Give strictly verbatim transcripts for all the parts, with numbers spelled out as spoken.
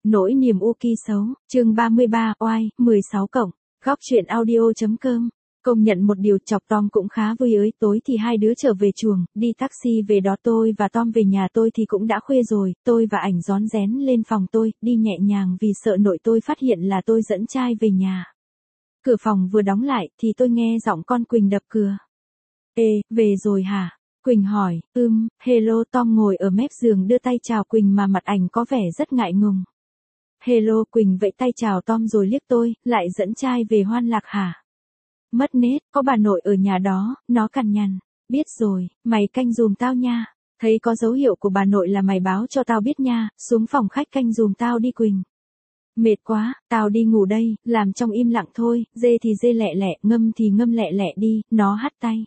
Nỗi niềm u ki xấu, chương ba mươi ba, oai, mười sáu cộng, góc truyện audio.com. Công nhận một điều, chọc Tom cũng khá vui ới, tối thì hai đứa trở về chuồng, đi taxi về đó tôi và Tom về nhà tôi thì cũng đã khuya rồi, tôi và ảnh rón rén lên phòng tôi, đi nhẹ nhàng vì sợ nội tôi phát hiện là tôi dẫn trai về nhà. Cửa phòng vừa đóng lại thì tôi nghe giọng con Quỳnh đập cửa. Ê, về rồi hả? Quỳnh hỏi, ưm, hello. Tom ngồi ở mép giường đưa tay chào Quỳnh mà mặt ảnh có vẻ rất ngại ngùng. Hello. Quỳnh vẫy tay chào Tom rồi liếc tôi, lại dẫn trai về Hoan Lạc hả? Mất nết, có bà nội ở nhà đó, nó cằn nhằn. Biết rồi, mày canh giùm tao nha. Thấy có dấu hiệu của bà nội là mày báo cho tao biết nha, xuống phòng khách canh giùm tao đi Quỳnh. Mệt quá, tao đi ngủ đây, làm trong im lặng thôi, dê thì dê lẹ lẹ, ngâm thì ngâm lẹ lẹ đi, nó hắt tay.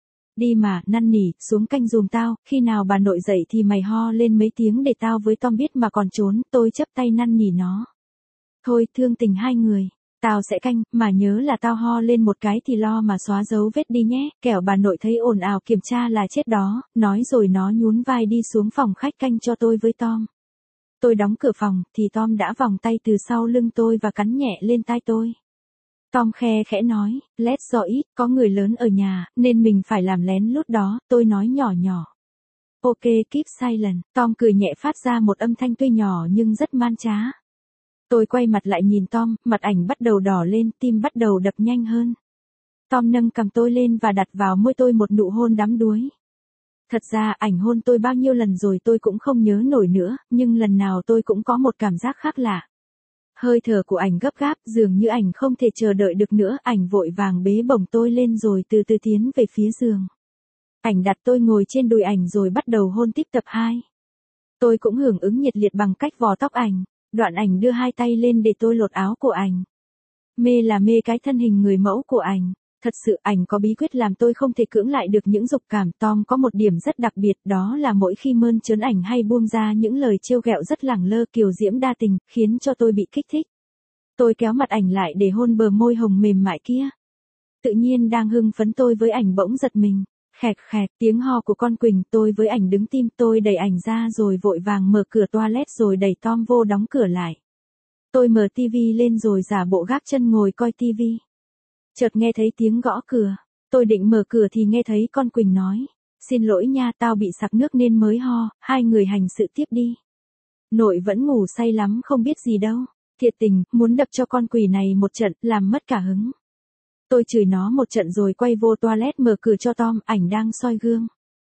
Đi mà, năn nỉ, xuống canh giùm tao, khi nào bà nội dậy thì mày ho lên mấy tiếng để tao với Tom biết mà còn trốn, tôi chấp tay năn nỉ nó. Thôi, thương tình hai người, tao sẽ canh, mà nhớ là tao ho lên một cái thì lo mà xóa dấu vết đi nhé, kẻo bà nội thấy ồn ào kiểm tra là chết đó, nói rồi nó nhún vai đi xuống phòng khách canh cho tôi với Tom. Tôi đóng cửa phòng, thì Tom đã vòng tay từ sau lưng tôi và cắn nhẹ lên tai tôi. Tom khe khẽ nói, let's go eat, có người lớn ở nhà, nên mình phải làm lén lút đó, tôi nói nhỏ nhỏ. Ok, keep silent, Tom cười nhẹ phát ra một âm thanh tuy nhỏ nhưng rất man trá. Tôi quay mặt lại nhìn Tom, mặt ảnh bắt đầu đỏ lên, tim bắt đầu đập nhanh hơn. Tom nâng cằm tôi lên và đặt vào môi tôi một nụ hôn đắm đuối. Thật ra ảnh hôn tôi bao nhiêu lần rồi tôi cũng không nhớ nổi nữa, nhưng lần nào tôi cũng có một cảm giác khác lạ. Hơi thở của ảnh gấp gáp, dường như ảnh không thể chờ đợi được nữa, ảnh vội vàng bế bổng tôi lên rồi từ từ tiến về phía giường. Ảnh đặt tôi ngồi trên đùi ảnh rồi bắt đầu hôn tiếp tập hai. Tôi cũng hưởng ứng nhiệt liệt bằng cách vò tóc ảnh, đoạn ảnh đưa hai tay lên để tôi lột áo của ảnh. Mê là mê cái thân hình người mẫu của ảnh. Thật sự ảnh có bí quyết làm tôi không thể cưỡng lại được những dục cảm. Tom có một điểm rất đặc biệt, đó là mỗi khi mơn trớn ảnh hay buông ra những lời trêu ghẹo rất lẳng lơ kiều diễm đa tình, khiến cho tôi bị kích thích. Tôi kéo mặt ảnh lại để hôn bờ môi hồng mềm mại kia. Tự nhiên đang hưng phấn tôi với ảnh bỗng giật mình. Khẹt khẹt, tiếng ho của con Quỳnh, tôi với ảnh đứng tim, tôi đẩy ảnh ra rồi vội vàng mở cửa toilet rồi đẩy Tom vô đóng cửa lại. Tôi mở tivi lên rồi giả bộ gác chân ngồi coi tivi. Chợt nghe thấy tiếng gõ cửa, tôi định mở cửa thì nghe thấy con Quỳnh nói, xin lỗi nha, tao bị sặc nước nên mới ho, hai người hành sự tiếp đi. Nội vẫn ngủ say lắm không biết gì đâu, thiệt tình, muốn đập cho con quỷ này một trận, làm mất cả hứng. Tôi chửi nó một trận rồi quay vô toilet mở cửa cho Tom, ảnh đang soi gương.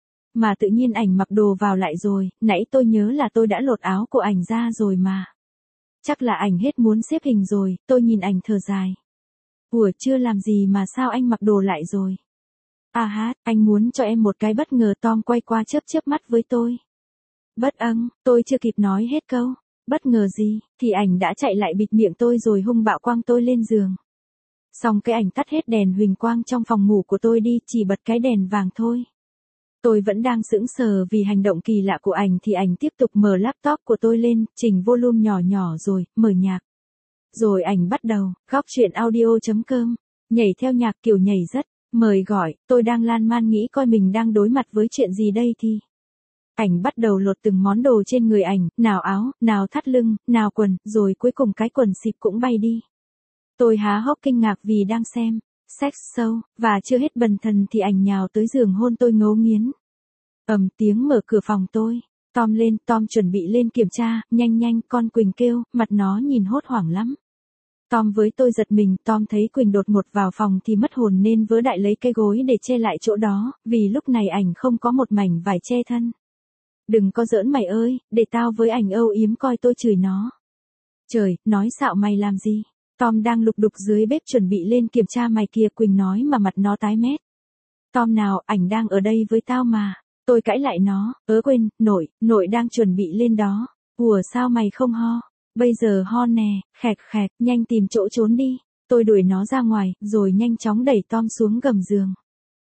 Mà tự nhiên ảnh mặc đồ vào lại rồi, nãy tôi nhớ là tôi đã lột áo của ảnh ra rồi mà. Chắc là ảnh hết muốn xếp hình rồi, tôi nhìn ảnh thở dài. Ủa chưa làm gì mà sao anh mặc đồ lại rồi? À hát, anh muốn cho em một cái bất ngờ. Tom quay qua chớp chớp mắt với tôi. Bất âng, tôi chưa kịp nói hết câu. Bất ngờ gì, thì ảnh đã chạy lại bịt miệng tôi rồi hung bạo quăng tôi lên giường. Xong cái ảnh tắt hết đèn huỳnh quang trong phòng ngủ của tôi đi, chỉ bật cái đèn vàng thôi. Tôi vẫn đang sững sờ vì hành động kỳ lạ của ảnh thì ảnh tiếp tục mở laptop của tôi lên, chỉnh volume nhỏ nhỏ rồi, mở nhạc. Rồi ảnh bắt đầu, góc truyện audio.com, nhảy theo nhạc kiểu nhảy rất, mời gọi, tôi đang lan man nghĩ coi mình đang đối mặt với chuyện gì đây thì. Ảnh bắt đầu lột từng món đồ trên người ảnh, nào áo, nào thắt lưng, nào quần, rồi cuối cùng cái quần xịp cũng bay đi. Tôi há hốc kinh ngạc vì đang xem sex show, và chưa hết bần thần thì ảnh nhào tới giường hôn tôi ngấu nghiến. Ầm tiếng mở cửa phòng tôi. Tom lên, Tom chuẩn bị lên kiểm tra, nhanh nhanh, con Quỳnh kêu, mặt nó nhìn hốt hoảng lắm. Tom với tôi giật mình, Tom thấy Quỳnh đột ngột vào phòng thì mất hồn nên vớ đại lấy cái gối để che lại chỗ đó, vì lúc này ảnh không có một mảnh vải che thân. Đừng có giỡn mày ơi, để tao với ảnh âu yếm coi, tôi chửi nó. Trời, nói xạo mày làm gì? Tom đang lục đục dưới bếp chuẩn bị lên kiểm tra mày kìa, Quỳnh nói mà mặt nó tái mét. Tom nào, ảnh đang ở đây với tao mà. Tôi cãi lại nó, ớ quên, nội, nội đang chuẩn bị lên đó. Ủa sao mày không ho? Bây giờ ho nè, khẹt khẹt, nhanh tìm chỗ trốn đi. Tôi đuổi nó ra ngoài, rồi nhanh chóng đẩy Tom xuống gầm giường.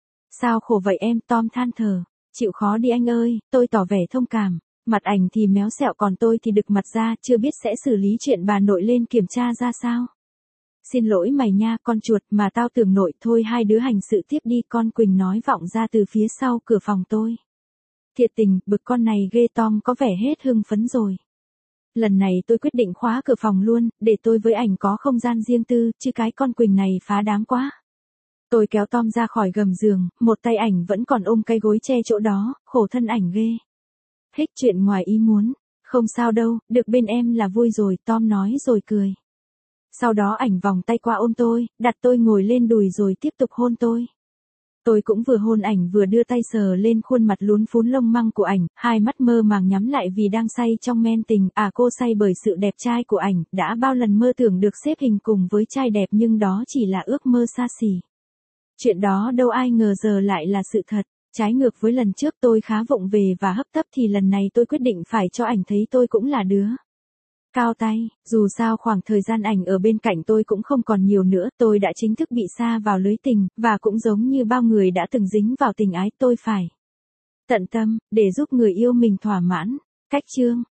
Sao khổ vậy em? Tom than thở. Chịu khó đi anh ơi, tôi tỏ vẻ thông cảm. Mặt ảnh thì méo xẹo còn tôi thì đực mặt ra, chưa biết sẽ xử lý chuyện bà nội lên kiểm tra ra sao. Xin lỗi mày nha, con chuột, mà tao tưởng nội. Thôi hai đứa hành sự tiếp đi, con Quỳnh nói vọng ra từ phía sau cửa phòng tôi. Thiệt tình, bực con này ghê. Tom có vẻ hết hưng phấn rồi. lần này tôi quyết định khóa cửa phòng luôn, để tôi với ảnh có không gian riêng tư, chứ cái con Quỳnh này phá đáng quá. Tôi kéo Tom ra khỏi gầm giường, một tay ảnh vẫn còn ôm cái gối che chỗ đó, khổ thân ảnh ghê. Hích chuyện ngoài ý muốn. Không sao đâu, được bên em là vui rồi, Tom nói rồi cười. Sau đó ảnh vòng tay qua ôm tôi, đặt tôi ngồi lên đùi rồi tiếp tục hôn tôi. Tôi cũng vừa hôn ảnh vừa đưa tay sờ lên khuôn mặt lún phún lông măng của ảnh, hai mắt mơ màng nhắm lại vì đang say trong men tình, à cô say bởi sự đẹp trai của ảnh, đã bao lần mơ tưởng được xếp hình cùng với trai đẹp nhưng đó chỉ là ước mơ xa xỉ. Chuyện đó đâu ai ngờ giờ lại là sự thật, trái ngược với lần trước tôi khá vụng về và hấp tấp thì lần này tôi quyết định phải cho ảnh thấy tôi cũng là đứa cao tay, dù sao khoảng thời gian ảnh ở bên cạnh tôi cũng không còn nhiều nữa, tôi đã chính thức bị sa vào lưới tình, và cũng giống như bao người đã từng dính vào tình ái, tôi phải tận tâm, để giúp người yêu mình thỏa mãn. Cách chương